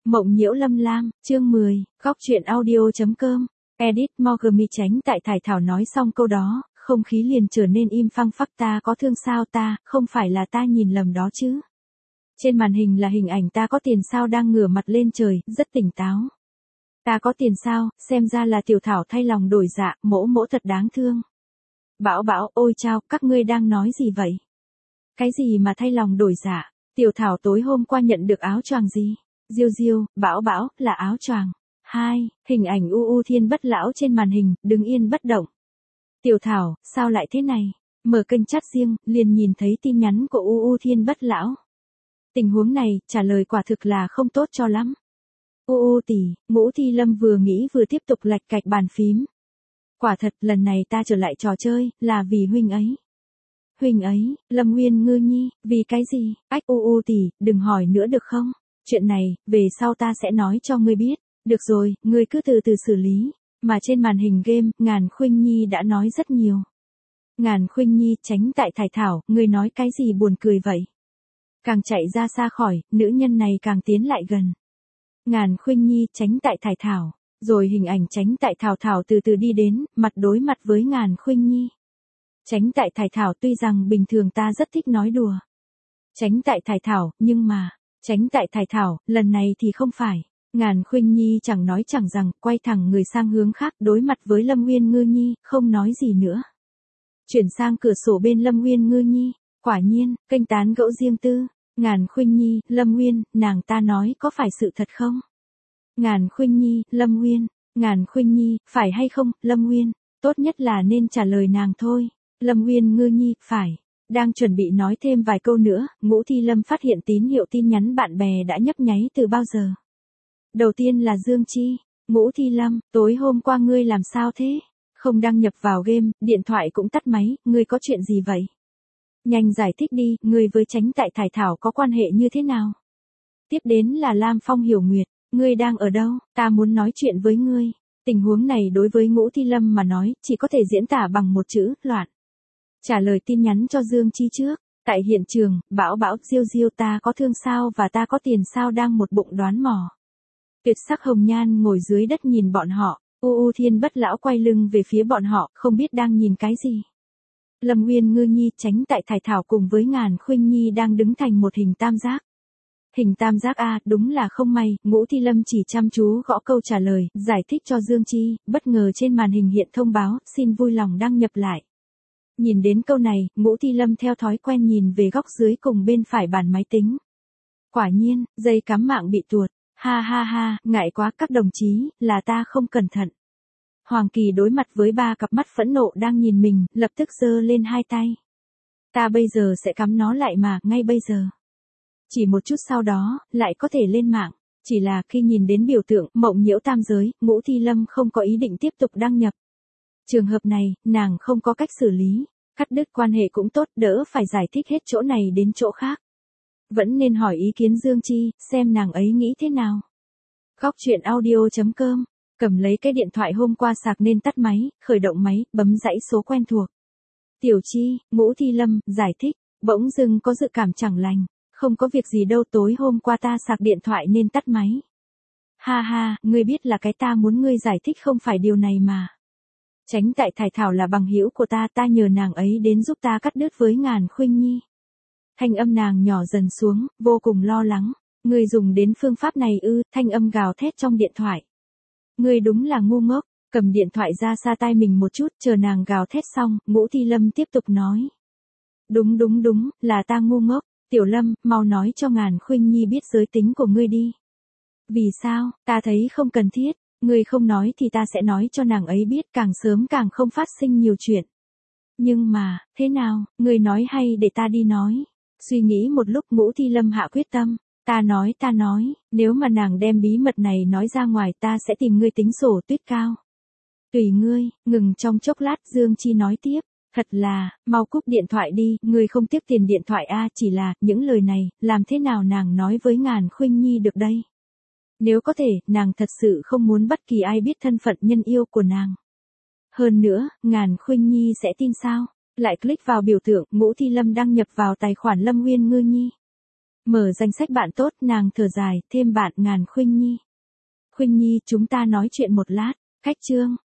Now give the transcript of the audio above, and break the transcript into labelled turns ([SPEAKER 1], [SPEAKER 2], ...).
[SPEAKER 1] Mộng nhiễu lâm lam, chương 10, góc truyện audio.com, edit Morgami. Tránh tại Thải Thảo nói xong câu đó, không khí liền trở nên im phăng phắc. Ta có thương sao? Ta, không phải là ta nhìn lầm đó chứ. Trên màn hình là hình ảnh ta có tiền sao đang ngửa mặt lên trời, rất tỉnh táo. Ta có tiền sao? Xem ra là Tiểu Thảo thay lòng đổi dạ, mỗ mỗ thật đáng thương. Bảo Bảo, ôi chao, các ngươi đang nói gì vậy? Cái gì mà thay lòng đổi dạ? Tiểu Thảo tối hôm qua nhận được áo choàng gì? Diêu Diêu, Bảo Bảo, là áo choàng. 2, hình ảnh U Thiên Bất Lão trên màn hình, đứng yên bất động. Tiểu Thảo, sao lại thế này? Mở kênh chat riêng, liền nhìn thấy tin nhắn của U Thiên Bất Lão. Tình huống này, trả lời quả thực là không tốt cho lắm. Tỷ, Ngũ Thi Lâm vừa nghĩ vừa tiếp tục lạch cạch bàn phím. Quả thật, lần này ta trở lại trò chơi, là vì huynh ấy. Huynh ấy, Lâm Nguyên Ngư Nhi, vì cái gì? Ách tỷ, đừng hỏi nữa được không? Chuyện này, về sau ta sẽ nói cho ngươi biết. Được rồi, ngươi cứ từ từ xử lý. Mà trên màn hình game, Ngàn Khuynh Nhi đã nói rất nhiều. Ngàn Khuynh Nhi, tránh tại Thải Thảo, ngươi nói cái gì buồn cười vậy? Càng chạy ra xa khỏi, nữ nhân này càng tiến lại gần. Ngàn Khuynh Nhi, tránh tại Thải Thảo. Rồi hình ảnh tránh tại Thảo Thảo từ từ đi đến, mặt đối mặt với Ngàn Khuynh Nhi. Tránh tại Thải Thảo, tuy rằng bình thường ta rất thích nói đùa. Tránh tại Thải Thảo, nhưng mà, tránh tại Thải Thảo, lần này thì không phải. Ngàn Khuynh Nhi chẳng nói chẳng rằng, quay thẳng người sang hướng khác, đối mặt với Lâm Nguyên Ngư Nhi, không nói gì nữa. Chuyển sang cửa sổ bên Lâm Nguyên Ngư Nhi, quả nhiên, kênh tán gẫu riêng tư. Ngàn Khuynh Nhi, Lâm Nguyên, nàng ta nói có phải sự thật không? Ngàn Khuynh Nhi, Lâm Nguyên, Ngàn Khuynh Nhi, phải hay không, Lâm Nguyên, tốt nhất là nên trả lời nàng thôi. Lâm Nguyên Ngư Nhi, phải. Đang chuẩn bị nói thêm vài câu nữa, Ngũ Thi Lâm phát hiện tín hiệu tin nhắn bạn bè đã nhấp nháy từ bao giờ. Đầu tiên là Dương Chi. Ngũ Thi Lâm, tối hôm qua ngươi làm sao thế? Không đăng nhập vào game, điện thoại cũng tắt máy, ngươi có chuyện gì vậy? Nhanh giải thích đi, ngươi với tránh tại Thải Thảo có quan hệ như thế nào? Tiếp đến là Lam Phong Hiểu Nguyệt, ngươi đang ở đâu? Ta muốn nói chuyện với ngươi. Tình huống này đối với Ngũ Thi Lâm mà nói, chỉ có thể diễn tả bằng một chữ, loạn. Trả lời tin nhắn cho Dương Chi trước. Tại hiện trường, Bảo Bảo, Diêu Diêu, ta có thương sao và ta có tiền sao đang một bụng đoán mò. Tuyệt sắc hồng nhan ngồi dưới đất nhìn bọn họ, Thiên Bất Lão quay lưng về phía bọn họ, không biết đang nhìn cái gì. Lâm Nguyên Ngư Nhi, tránh tại Thải Thảo cùng với Ngàn Khuynh Nhi đang đứng thành một hình tam giác. Hình tam giác A, đúng là không may, Ngũ Thi Lâm chỉ chăm chú gõ câu trả lời, giải thích cho Dương Chi, bất ngờ trên màn hình hiện thông báo, xin vui lòng đăng nhập lại. Nhìn đến câu này, Ngũ Thi Lâm theo thói quen nhìn về góc dưới cùng bên phải bàn máy tính. Quả nhiên, dây cắm mạng bị tuột. Ha ha ha, ngại quá các đồng chí, là ta không cẩn thận. Hoàng Kỳ đối mặt với 3 cặp mắt phẫn nộ đang nhìn mình, lập tức giơ lên 2 tay. Ta bây giờ sẽ cắm nó lại mà, ngay bây giờ. Chỉ một chút sau đó, lại có thể lên mạng. Chỉ là khi nhìn đến biểu tượng, mộng nhiễu tam giới, Ngũ Thi Lâm không có ý định tiếp tục đăng nhập. Trường hợp này, nàng không có cách xử lý. Cắt đứt quan hệ cũng tốt, đỡ phải giải thích hết chỗ này đến chỗ khác. Vẫn nên hỏi ý kiến Dương Chi, xem nàng ấy nghĩ thế nào. Góc truyện audio.com, cầm lấy cái điện thoại hôm qua sạc nên tắt máy, khởi động máy, bấm dãy số quen thuộc. Tiểu Chi, Ngũ Thi Lâm, giải thích, bỗng dưng có dự cảm chẳng lành, không có việc gì đâu, tối hôm qua ta sạc điện thoại nên tắt máy. Ha ha, ngươi biết là cái ta muốn ngươi giải thích không phải điều này mà. Tránh tại Thải Thảo là bằng hữu của ta, ta nhờ nàng ấy đến giúp ta cắt đứt với Ngàn Khuynh Nhi. Thanh âm nàng nhỏ dần xuống, vô cùng lo lắng. Ngươi dùng đến phương pháp này ư? Thanh âm gào thét trong điện thoại. Ngươi đúng là ngu ngốc, cầm điện thoại ra xa tai mình một chút, chờ nàng gào thét xong, Ngũ Thi Lâm tiếp tục nói. Đúng, là ta ngu ngốc, Tiểu Lâm, mau nói cho Ngàn Khuynh Nhi biết giới tính của ngươi đi. Vì sao? Ta thấy không cần thiết, ngươi không nói thì ta sẽ nói cho nàng ấy biết, càng sớm càng không phát sinh nhiều chuyện. Nhưng mà, thế nào, ngươi nói hay để ta đi nói? Suy nghĩ một lúc Ngũ Thi Lâm hạ quyết tâm, ta nói, nếu mà nàng đem bí mật này nói ra ngoài ta sẽ tìm ngươi tính sổ tuyết cao. Tùy ngươi, ngừng trong chốc lát Dương Chi nói tiếp, thật là, mau cúp điện thoại đi, ngươi không tiếc tiền điện thoại a, chỉ là, những lời này, làm thế nào nàng nói với Ngàn Khuynh Nhi được đây? Nếu có thể, nàng thật sự không muốn bất kỳ ai biết thân phận nhân yêu của nàng. Hơn nữa, Ngàn Khuynh Nhi sẽ tin sao? Lại click vào biểu tượng, Ngũ Thi Lâm đăng nhập vào tài khoản Lâm Nguyên Ngư Nhi. Mở danh sách bạn tốt, nàng thở dài, thêm bạn Ngàn Khuynh Nhi. Khuynh Nhi, chúng ta nói chuyện một lát. Khách trương,